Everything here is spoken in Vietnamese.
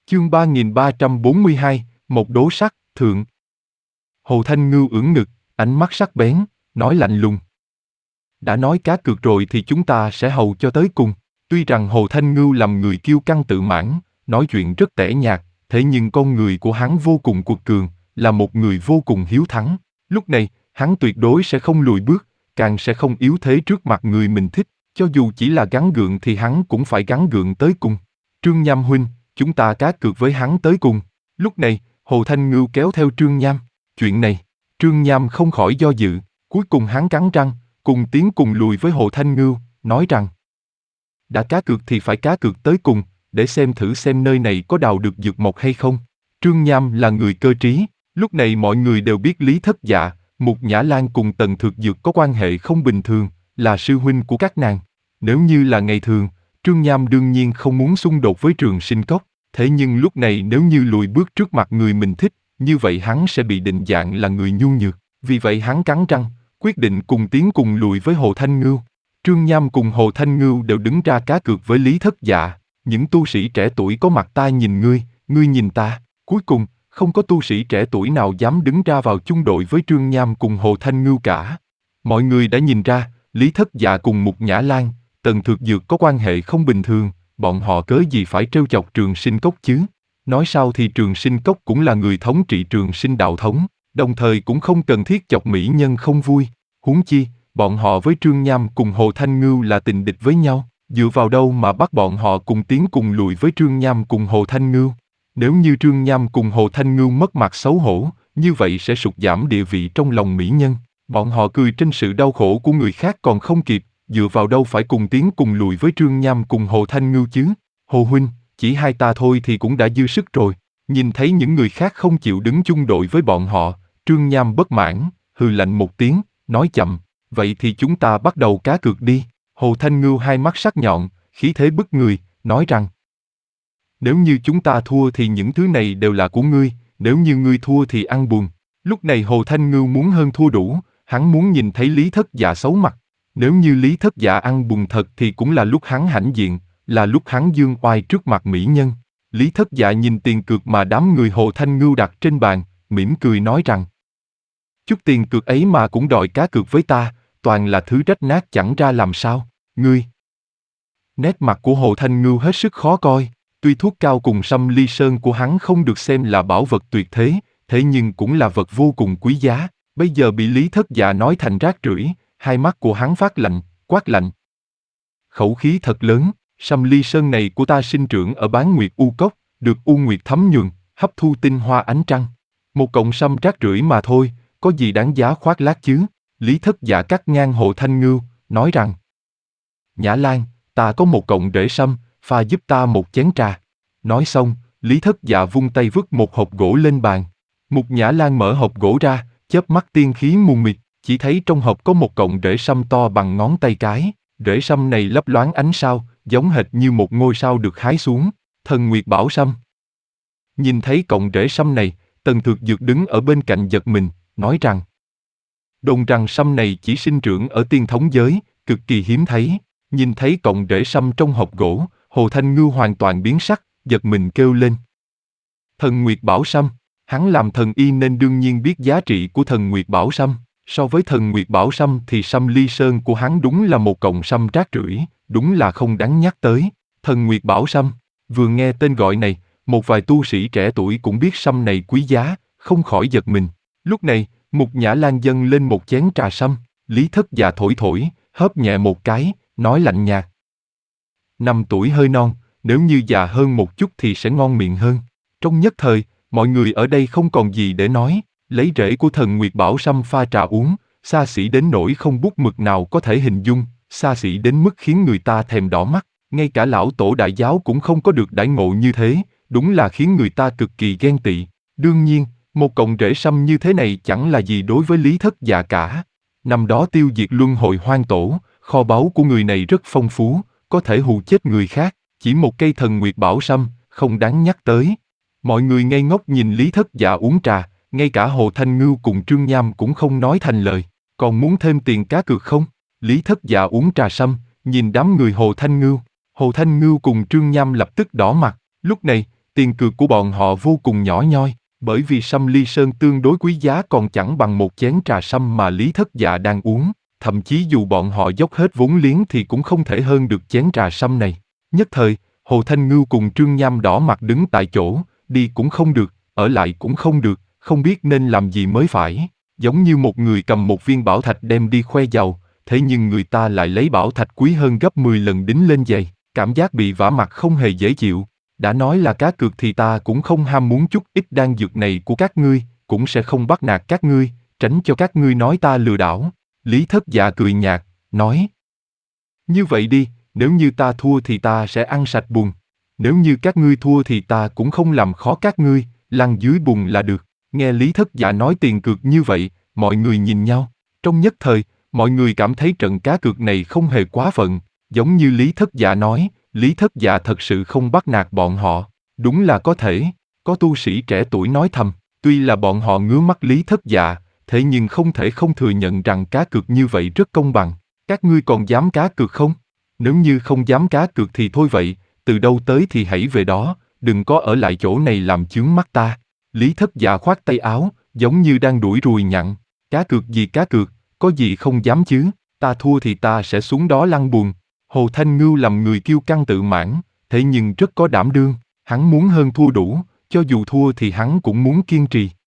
Chương 3342, một đố sắc, thượng. Hồ Thanh Ngưu ưỡn ngực, ánh mắt sắc bén, nói lạnh lùng. Đã nói cá cược rồi thì chúng ta sẽ hầu cho tới cùng. Tuy rằng Hồ Thanh Ngưu làm người kiêu căng tự mãn, nói chuyện rất tẻ nhạt, thế nhưng con người của hắn vô cùng cuột cường, là một người vô cùng hiếu thắng. Lúc này, hắn tuyệt đối sẽ không lùi bước, càng sẽ không yếu thế trước mặt người mình thích, cho dù chỉ là gắng gượng thì hắn cũng phải gắng gượng tới cùng. Trương Nham huynh, chúng ta cá cược với hắn tới cùng. Lúc này, Hồ Thanh Ngưu kéo theo Trương Nham. Chuyện này, Trương Nham không khỏi do dự, cuối cùng hắn cắn răng, cùng tiến cùng lùi với Hồ Thanh Ngưu, nói rằng đã cá cược thì phải cá cược tới cùng, để xem thử xem nơi này có đào được dược mộc hay không. Trương Nham là người cơ trí, lúc này mọi người đều biết Lý Thất Dạ, Mục Nhã Lan cùng Tần Thược Dược có quan hệ không bình thường, là sư huynh của các nàng. Nếu như là ngày thường, Trương Nham đương nhiên không muốn xung đột với Trường Sinh Cốc, thế nhưng lúc này nếu như lùi bước trước mặt người mình thích, như vậy hắn sẽ bị định dạng là người nhu nhược. Vì vậy hắn cắn răng, quyết định cùng tiến cùng lùi với Hồ Thanh Ngưu. Trương Nham cùng Hồ Thanh Ngưu đều đứng ra cá cược với Lý Thất Dạ. Những tu sĩ trẻ tuổi có mặt ta nhìn ngươi, ngươi nhìn ta. Cuối cùng, không có tu sĩ trẻ tuổi nào dám đứng ra vào chung đội với Trương Nham cùng Hồ Thanh Ngưu cả. Mọi người đã nhìn ra, Lý Thất Dạ cùng Mục Nhã Lan, Tần Thược Dược có quan hệ không bình thường, bọn họ cớ gì phải trêu chọc Trường Sinh Cốc chứ? Nói sao thì Trường Sinh Cốc cũng là người thống trị Trường Sinh đạo thống, đồng thời cũng không cần thiết chọc mỹ nhân không vui. Huống chi, bọn họ với Trương Nham cùng Hồ Thanh Ngưu là tình địch với nhau, dựa vào đâu mà bắt bọn họ cùng tiến cùng lùi với Trương Nham cùng Hồ Thanh Ngưu? Nếu như Trương Nham cùng Hồ Thanh Ngưu mất mặt xấu hổ, như vậy sẽ sụt giảm địa vị trong lòng mỹ nhân. Bọn họ cười trên sự đau khổ của người khác còn không kịp, dựa vào đâu phải cùng tiến cùng lùi với Trương Nham cùng Hồ Thanh Ngưu chứ? Hồ huynh, chỉ hai ta thôi thì cũng đã dư sức rồi. Nhìn thấy những người khác không chịu đứng chung đội với bọn họ, Trương Nham bất mãn, hừ lạnh một tiếng, nói chậm, vậy thì chúng ta bắt đầu cá cược đi. Hồ Thanh Ngưu hai mắt sắc nhọn, khí thế bức người, nói rằng nếu như chúng ta thua thì những thứ này đều là của ngươi, nếu như ngươi thua thì ăn buồn. Lúc này Hồ Thanh Ngưu muốn hơn thua đủ, hắn muốn nhìn thấy Lý Thất Dạ xấu mặt. Nếu như Lý Thất Dạ ăn buồn thật thì cũng là lúc hắn hãnh diện, là lúc hắn dương oai trước mặt mỹ nhân. Lý Thất Dạ nhìn tiền cược mà đám người Hồ Thanh Ngưu đặt trên bàn, mỉm cười nói rằng chút tiền cược ấy mà cũng đòi cá cược với ta, toàn là thứ rách nát chẳng ra làm sao, ngươi. Nét mặt của Hồ Thanh Ngưu hết sức khó coi, tuy thuốc cao cùng Sâm Ly Sơn của hắn không được xem là bảo vật tuyệt thế, thế nhưng cũng là vật vô cùng quý giá, bây giờ bị Lý Thất Dạ nói thành rác rưởi, hai mắt của hắn phát lạnh, quát lạnh. Khẩu khí thật lớn, Sâm Ly Sơn này của ta sinh trưởng ở Bán Nguyệt U Cốc, được U Nguyệt thấm nhuần, hấp thu tinh hoa ánh trăng. Một cọng sâm rác rưởi mà thôi, có gì đáng giá khoác lác chứ? Lý Thất Dạ cắt ngang Hồ Thanh Ngưu, nói rằng Nhã Lan, ta có một cọng rễ sâm, pha giúp ta một chén trà. Nói xong, Lý Thất Dạ vung tay vứt một hộp gỗ lên bàn. Mục Nhã Lan mở hộp gỗ ra, chớp mắt tiên khí mù mịt, chỉ thấy trong hộp có một cọng rễ sâm to bằng ngón tay cái. Rễ sâm này lấp loáng ánh sao, giống hệt như một ngôi sao được hái xuống. Thần Nguyệt Bảo Sâm. Nhìn thấy cọng rễ sâm này, Tần Thược Dược đứng ở bên cạnh giật mình, nói rằng đồn rằng sâm này chỉ sinh trưởng ở tiên thống giới, cực kỳ hiếm thấy. Nhìn thấy cọng rễ sâm trong hộp gỗ, Hồ Thanh Ngưu hoàn toàn biến sắc, giật mình kêu lên. Thần Nguyệt Bảo Sâm, hắn làm thần y nên đương nhiên biết giá trị của Thần Nguyệt Bảo Sâm. So với Thần Nguyệt Bảo Sâm thì Sâm Ly Sơn của hắn đúng là một cọng sâm rác rưởi, đúng là không đáng nhắc tới. Thần Nguyệt Bảo Sâm, vừa nghe tên gọi này, một vài tu sĩ trẻ tuổi cũng biết sâm này quý giá, không khỏi giật mình. Lúc này, Mục Nhã Lan dâng lên một chén trà sâm, Lý Thất Dạ thổi thổi, hớp nhẹ một cái, nói lạnh nhạt. 5 tuổi hơi non, nếu như già hơn một chút thì sẽ ngon miệng hơn. Trong nhất thời, mọi người ở đây không còn gì để nói, lấy rễ của Thần Nguyệt Bảo Sâm pha trà uống, xa xỉ đến nỗi không bút mực nào có thể hình dung, xa xỉ đến mức khiến người ta thèm đỏ mắt, ngay cả lão tổ đại giáo cũng không có được đãi ngộ như thế, đúng là khiến người ta cực kỳ ghen tị. Đương nhiên, một cọng rễ sâm như thế này chẳng là gì đối với Lý Thất Dạ cả. Năm đó tiêu diệt luân hồi hoang tổ, kho báu của người này rất phong phú, có thể hù chết người khác, chỉ một cây Thần Nguyệt Bảo Sâm, không đáng nhắc tới. Mọi người ngây ngốc nhìn Lý Thất Dạ uống trà, ngay cả Hồ Thanh Ngưu cùng Trương Nham cũng không nói thành lời, còn muốn thêm tiền cá cược không? Lý Thất Dạ uống trà sâm, nhìn đám người Hồ Thanh Ngưu cùng Trương Nham lập tức đỏ mặt, lúc này, tiền cược của bọn họ vô cùng nhỏ nhoi, bởi vì sâm ly sơn tương đối quý giá còn chẳng bằng một chén trà sâm mà Lý Thất Dạ đang uống, thậm chí dù bọn họ dốc hết vốn liếng thì cũng không thể hơn được chén trà sâm này. Nhất thời, Hồ Thanh Ngưu cùng Trương Nham đỏ mặt đứng tại chỗ, đi cũng không được, ở lại cũng không được, không biết nên làm gì mới phải. Giống như một người cầm một viên bảo thạch đem đi khoe giàu, thế nhưng người ta lại lấy bảo thạch quý hơn gấp 10 lần đính lên giày, cảm giác bị vả mặt không hề dễ chịu. Đã nói là cá cược thì ta cũng không ham muốn chút ít đan dược này của các ngươi, cũng sẽ không bắt nạt các ngươi, tránh cho các ngươi nói ta lừa đảo. Lý Thất Dạ cười nhạt, nói. Như vậy đi, nếu như ta thua thì ta sẽ ăn sạch bùn. Nếu như các ngươi thua thì ta cũng không làm khó các ngươi, lăn dưới bùn là được. Nghe Lý Thất Dạ nói tiền cược như vậy, mọi người nhìn nhau. Trong nhất thời, mọi người cảm thấy trận cá cược này không hề quá phận, giống như Lý Thất Dạ nói, Lý Thất Dạ thật sự không bắt nạt bọn họ. Đúng là có thể, có tu sĩ trẻ tuổi nói thầm, tuy là bọn họ ngứa mắt Lý Thất Dạ, thế nhưng không thể không thừa nhận rằng cá cược như vậy rất công bằng. Các ngươi còn dám cá cược không? Nếu như không dám cá cược thì thôi vậy, từ đâu tới thì hãy về đó, đừng có ở lại chỗ này làm chướng mắt ta. Lý Thất Dạ khoát tay áo, giống như đang đuổi ruồi nhặng. Cá cược gì cá cược, có gì không dám chứ, ta thua thì ta sẽ xuống đó lăn buồn. Hồ Thanh Ngưu làm người kiêu căng tự mãn, thế nhưng rất có đảm đương, hắn muốn hơn thua đủ, cho dù thua thì hắn cũng muốn kiên trì.